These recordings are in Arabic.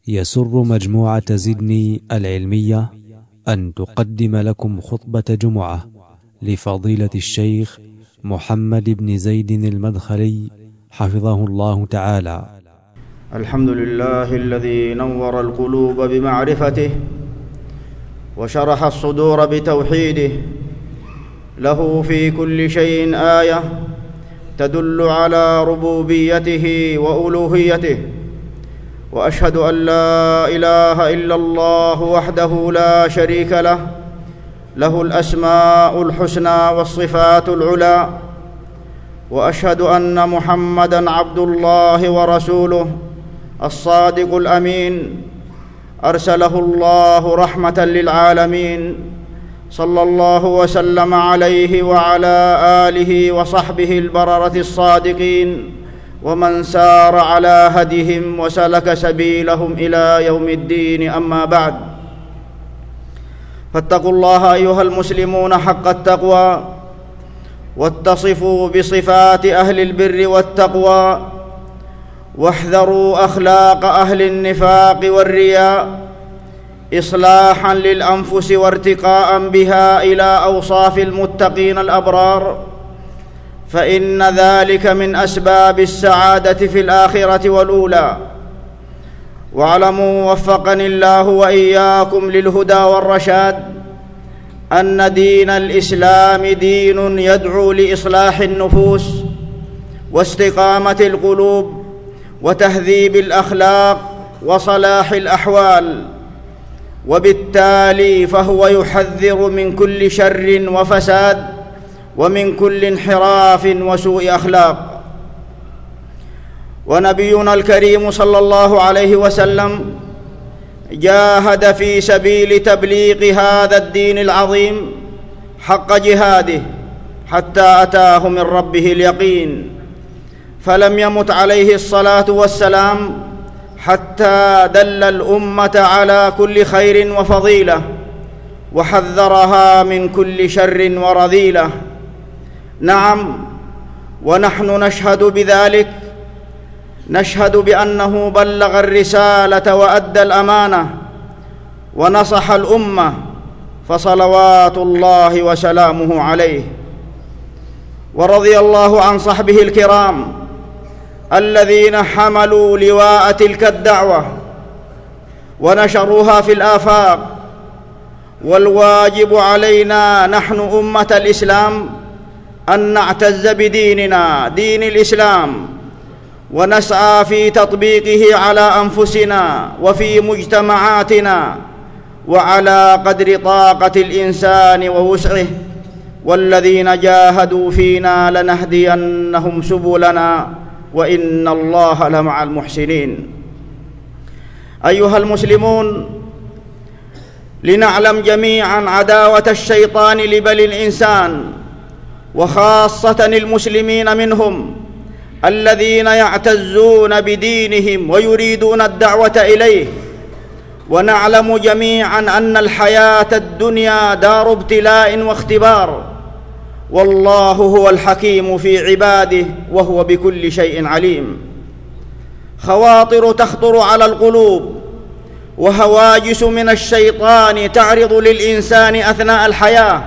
يسر مجموعة زدني العلمية أن تقدم لكم خطبة جمعة لفضيلة الشيخ محمد بن زيد المدخلي حفظه الله تعالى. الحمد لله الذي نور القلوب بمعرفته وشرح الصدور بتوحيده، له في كل شيء آية تدل على ربوبيته وألوهيته، وأشهد أن لا إله إلا الله وحده لا شريك له، له الأسماء الحسنى والصفات العلى، وأشهد أن محمدًا عبد الله ورسوله الصادق الأمين، أرسله الله رحمة للعالمين، صلى الله وسلم عليه وعلى آله وصحبه البررة الصادقين، ومن سار على هديهم وسلك سبيلهم إلى يوم الدين. أما بعد، فاتقوا الله أيها المسلمون حق التقوى، واتصفوا بصفات أهل البر والتقوى، واحذروا أخلاق أهل النفاق والرياء، إصلاحا للأنفس وارتقاء بها إلى أوصاف المتقين الأبرار، فإن ذلك من أسباب السعادة في الآخرة والأولى. واعلموا وفقني الله وإياكم للهدى والرشاد أن دين الإسلام دين يدعو لإصلاح النفوس واستقامة القلوب وتهذيب الأخلاق وصلاح الأحوال، وبالتالي فهو يحذر من كل شر وفساد ومن كل انحراف وسوء أخلاق. ونبينا الكريم صلى الله عليه وسلم جاهد في سبيل تبليغ هذا الدين العظيم حق جهاده حتى أتاه من ربه اليقين، فلم يمت عليه الصلاة والسلام حتى دل الأمة على كل خير وفضيلة، وحذرها من كل شر ورذيلة. نعم، ونحن نشهد بذلك، نشهد بأنه بلغ الرسالة وأدى الأمانة ونصح الأمة، فصلوات الله وسلامه عليه. ورضي الله عن صحبه الكرام الذين حملوا لواء تلك الدعوة ونشروها في الآفاق. والواجب علينا نحن أمة الإسلام أن نعتز بديننا، دين الإسلام، ونسعى في تطبيقه على أنفسنا وفي مجتمعاتنا وعلى قدر طاقة الإنسان ووسعه. والذين جاهدوا فينا لنهدينهم سبلنا وإن الله لمع المحسنين. أيها المسلمون، لنعلم جميعا عداوة الشيطان لبني الإنسان، وخاصة المسلمين منهم الذين يعتزون بدينهم ويريدون الدعوة إليه. ونعلم جميعا أن الحياة الدنيا دار ابتلاء واختبار، والله هو الحكيم في عباده وهو بكل شيء عليم. خواطر تخطر على القلوب وهواجس من الشيطان تعرض للإنسان أثناء الحياة،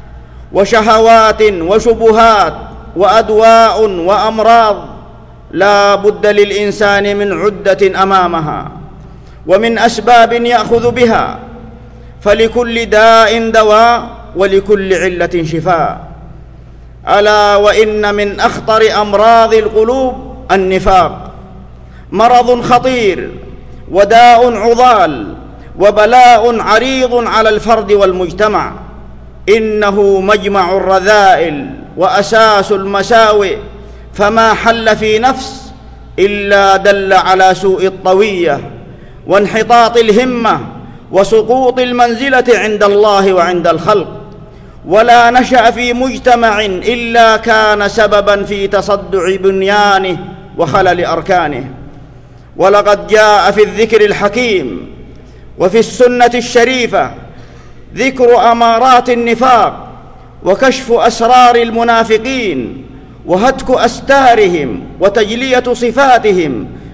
وشهوات وشبهات وأدواء وأمراض لا بد للإنسان من عدة أمامها ومن أسباب يأخذ بها، فلكل داء دواء ولكل علة شفاء. ألا وإن من أخطر أمراض القلوب النفاق، مرض خطير وداء عضال وبلاء عريض على الفرد والمجتمع. إنه مجمع الرذائل وأساس المساوئ، فما حل في نفس إلا دل على سوء الطوية وانحطاط الهمة وسقوط المنزلة عند الله وعند الخلق. ولا نشأ في مجتمع إلا كان سببا في تصدع بنيانه وخلل أركانه. ولقد جاء في الذكر الحكيم وفي السنة الشريفة ذكر أمارات النفاق وكشف أسرار المنافقين وهتك أستارهم وتجلية صفاتهم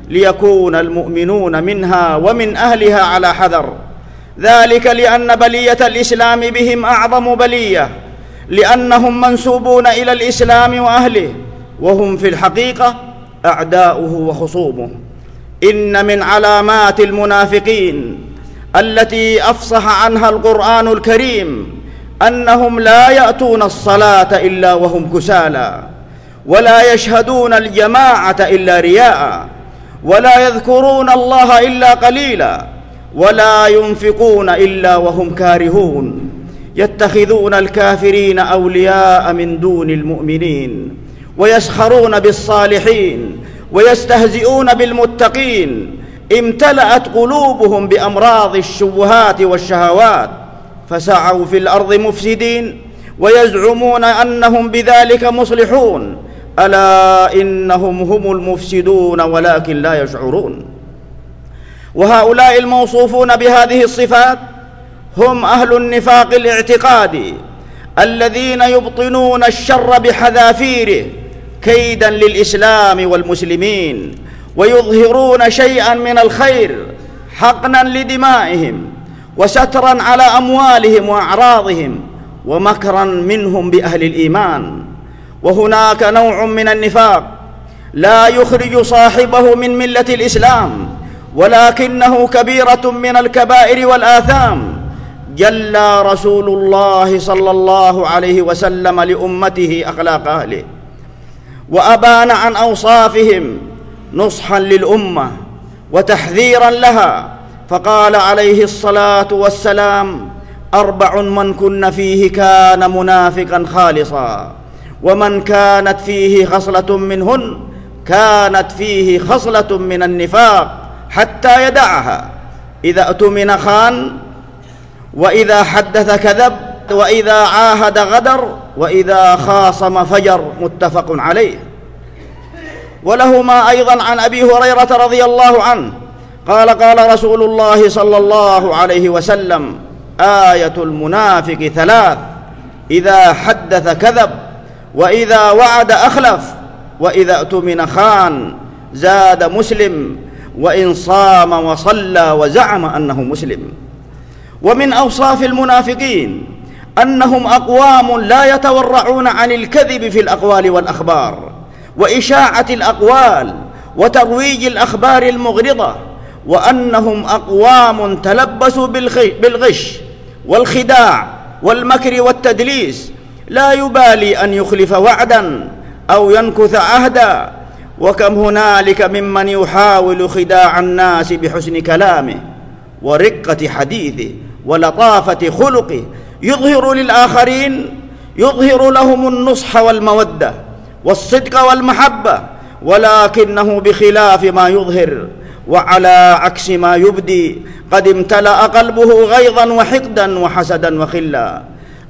ليكون المؤمنون منها ومن أهلها على حذر، ذلك لأن بلية الإسلام بهم أعظم بلية، لأنهم منسوبون إلى الإسلام وأهله، وهم في الحقيقة أعداؤه وخصومه. إن من علامات المنافقين التي أفصح عنها القرآن الكريم أنهم لا يأتون الصلاة إلا وهم كسالى، ولا يشهدون الجماعة إلا رياء، ولا يذكرون الله إلا قليلا، ولا ينفقون إلا وهم كارهون، يتخذون الكافرين أولياء من دون المؤمنين، ويسخرون بالصالحين، ويستهزئون بالمتقين. امتلأت قلوبهم بأمراض الشبهات والشهوات، فسعوا في الأرض مفسدين، ويزعمون أنهم بذلك مصلحون، ألا إنهم هم المفسدون ولكن لا يشعرون. وهؤلاء الموصوفون بهذه الصفات هم أهل النفاق الاعتقادي، الذين يبطنون الشر بحذافيره كيدا للإسلام والمسلمين، ويظهرون شيئا من الخير حقنا لدمائهم، وسترا على أموالهم وأعراضهم، ومكرا منهم بأهل الإيمان. وهناك نوع من النفاق لا يخرج صاحبه من ملة الإسلام، ولكنه كبيرة من الكبائر والآثام. جلى رسول الله صلى الله عليه وسلم لأمته أخلاق أهله، وأبان عن أوصافهم نصحا للأمة وتحذيرا لها، فقال عليه الصلاة والسلام: 4 من كن فيه كان منافقا خالصا، ومن كانت فيه خصلة منهن كانت فيه خصلة من النفاق حتى يدعها: إذا اؤتمن خان، وإذا حدث كذب، وإذا عاهد غدر، وإذا خاصم فجر. متفق عليه. ولهما أيضا عن أبي هريرة رضي الله عنه قال: قال رسول الله صلى الله عليه وسلم: آية المنافق 3: إذا حدث كذب، وإذا وعد أخلف، وإذا اؤتمن خان. زاد مسلم: وإن صام وصلى وزعم أنه مسلم. ومن أوصاف المنافقين أنهم أقوام لا يتورعون عن الكذب في الأقوال والأخبار، وإشاعة الأقوال، وترويج الأخبار المغرضة، وأنهم أقوام تلبسوا بالغش والخداع والمكر والتدليس، لا يبالي أن يخلف وعدا أو ينكث عهدا. وكم هنالك ممن يحاول خداع الناس بحسن كلامه ورقة حديثه ولطافة خلقه، يظهر للآخرين، يظهر لهم النصح والمودة والصدق والمحبة، ولكنه بخلاف ما يظهر وعلى عكس ما يبدي قد امتلأ قلبه غيظا وحقدا وحسدا وخلا.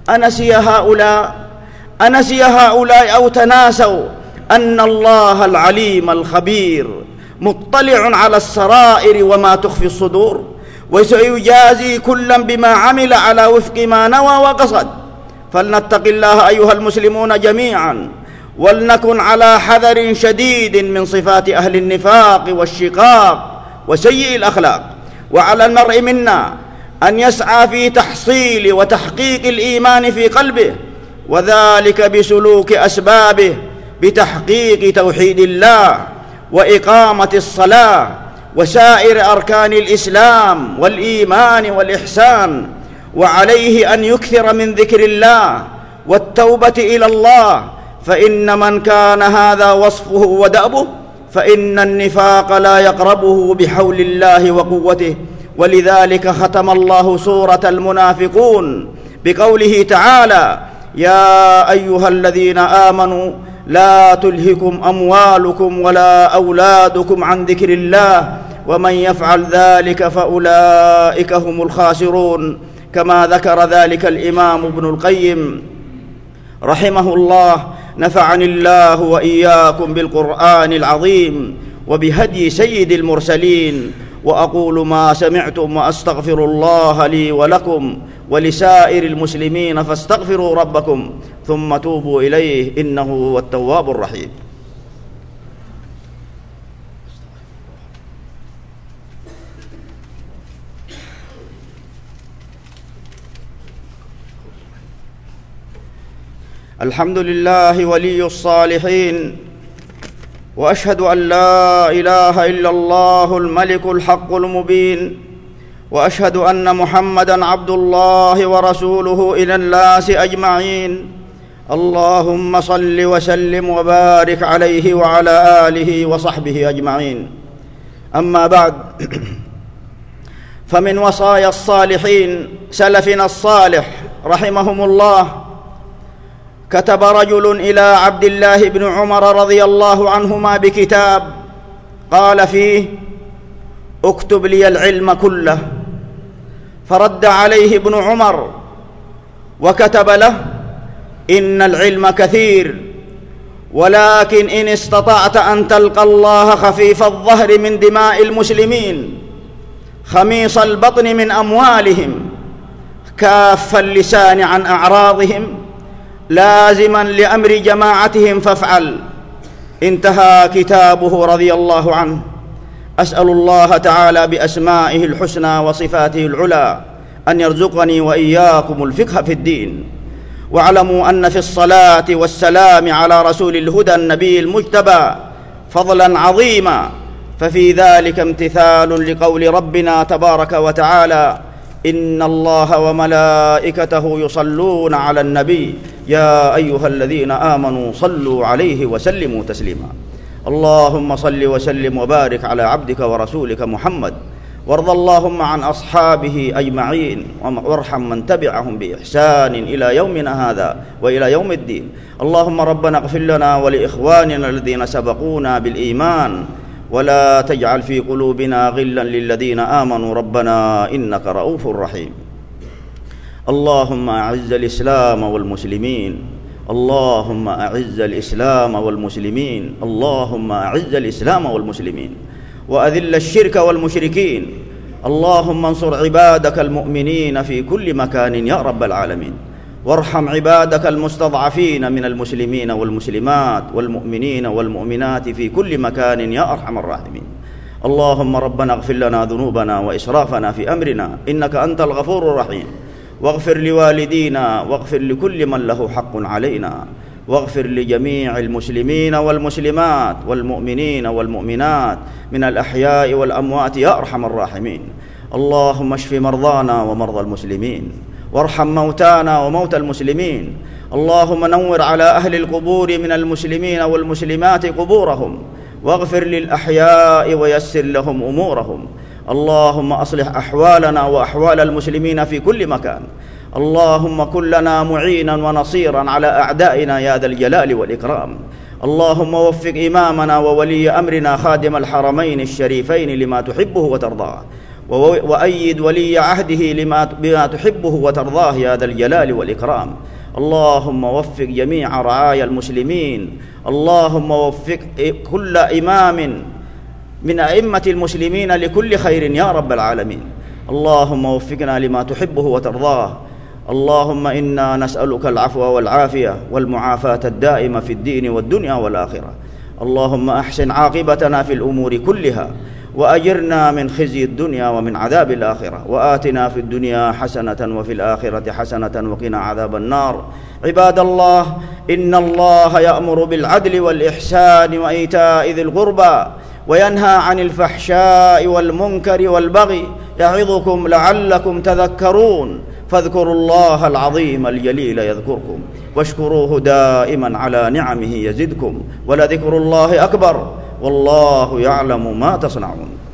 أنسي هؤلاء أو تناسوا أن الله العليم الخبير مطلع على السرائر وما تخفي الصدور، وسيجازي كلا بما عمل على وفق ما نوى وقصد. فلنتق الله أيها المسلمون جميعا، ولنكن على حذر شديد من صفات أهل النفاق والشقاق وسيء الأخلاق. وعلى المرء منا أن يسعى في تحصيل وتحقيق الإيمان في قلبه، وذلك بسلوك أسبابه، بتحقيق توحيد الله وإقامة الصلاة وسائر أركان الإسلام والإيمان والإحسان. وعليه أن يكثر من ذكر الله والتوبة إلى الله، فإن من كان هذا وصفه ودأبه فإن النفاق لا يقربه بحول الله وقوته. ولذلك ختم الله سورة المنافقون بقوله تعالى: يا أيها الذين آمنوا لا تلهكم أموالكم ولا أولادكم عن ذكر الله ومن يفعل ذلك فأولئك هم الخاسرون. كما ذكر ذلك الإمام ابن القيم رحمه الله. نفعني الله وإياكم بالقرآن العظيم وبهدي سيد المرسلين. وأقول ما سمعتم وأستغفر الله لي ولكم ولسائر المسلمين، فاستغفروا ربكم ثم توبوا إليه إنه هو التواب الرحيم. الحمد لله ولي الصالحين، وأشهد أن لا إله إلا الله الملك الحق المبين، وأشهد أن محمدًا عبد الله ورسوله إلى الناس أجمعين. اللهم صل وسلم وبارك عليه وعلى آله وصحبه أجمعين. أما بعد، فمن وصايا الصالحين سلفنا الصالح رحمهم الله، كتب رجل إلى عبد الله بن عمر رضي الله عنهما بكتاب قال فيه: اكتب لي العلم كله. فرد عليه ابن عمر وكتب له: إن العلم كثير، ولكن إن استطعت أن تلقى الله خفيف الظهر من دماء المسلمين، خميص البطن من أموالهم، كاف اللسان عن أعراضهم، لازما لأمر جماعتهم فافعل. انتهى كتابه رضي الله عنه. أسأل الله تعالى بأسمائه الحسنى وصفاته العلى أن يرزقني وإياكم الفقه في الدين. واعلموا أن في الصلاة والسلام على رسول الهدى النبي المجتبى فضلا عظيما، ففي ذلك امتثال لقول ربنا تبارك وتعالى: إن الله وملائكته يصلون على النبي يا أيها الذين آمنوا صلوا عليه وسلموا تسليما. اللهم صل وسلم وبارك على عبدك ورسولك محمد، وارض اللهم عن أصحابه أجمعين، وارحم من تبعهم بإحسان إلى يومنا هذا وإلى يوم الدين. اللهم ربنا اغفر لنا ولإخواننا الذين سبقونا بالإيمان، ولا تجعل في قلوبنا غلا للذين آمنوا ربنا إنك رؤوف رحيم. اللهم أعز الإسلام والمسلمين، اللهم أعز الإسلام والمسلمين، اللهم أعز الإسلام والمسلمين، وأذل الشرك والمشركين. اللهم انصر عبادك المؤمنين في كل مكان يا رب العالمين، وارحم عبادك المستضعفين من المسلمين والمسلمات والمؤمنين والمؤمنات في كل مكان يا أرحم الراحمين. اللهم ربنا اغفر لنا ذنوبنا وإسرافنا في أمرنا إنك أنت الغفور الرحيم، واغفر لوالدينا، واغفر لكل من له حق علينا، واغفر لجميع المسلمين والمسلمات والمؤمنين والمؤمنات من الأحياء والأموات يا أرحم الراحمين. اللهم اشف مرضانا ومرضى المسلمين، وارحم موتانا وموتى المسلمين. اللهم نور على أهل القبور من المسلمين والمسلمات قبورهم، واغفر للأحياء ويسر لهم أمورهم. اللهم أصلح أحوالنا وأحوال المسلمين في كل مكان. اللهم كن لنا معينا ونصيرا على أعدائنا يا ذا الجلال والإكرام. اللهم وفق إمامنا وولي أمرنا خادم الحرمين الشريفين لما تحبه وترضاه، وأيد ولي عهده بما تحبه وترضاه يا ذا الجلال والإكرام. اللهم وفق جميع رعايا المسلمين. اللهم وفق كل إمام من أئمة المسلمين لكل خير يا رب العالمين. اللهم وفقنا لما تحبه وترضاه. اللهم إنا نسألك العفو والعافية والمعافاة الدائمة في الدين والدنيا والآخرة. اللهم أحسن عاقبتنا في الأمور كلها، وأجرنا من خزي الدنيا ومن عذاب الآخرة، وآتنا في الدنيا حسنة وفي الآخرة حسنة وقنا عذاب النار. عباد الله، إن الله يأمر بالعدل والإحسان وإيتاء ذي القربى، وينهى عن الفحشاء والمنكر والبغي، يعظكم لعلكم تذكرون. فاذكروا الله العظيم الجليل يذكركم، واشكروه دائما على نعمه يزدكم، ولذكر الله أكبر، والله يعلم ما تصنعون.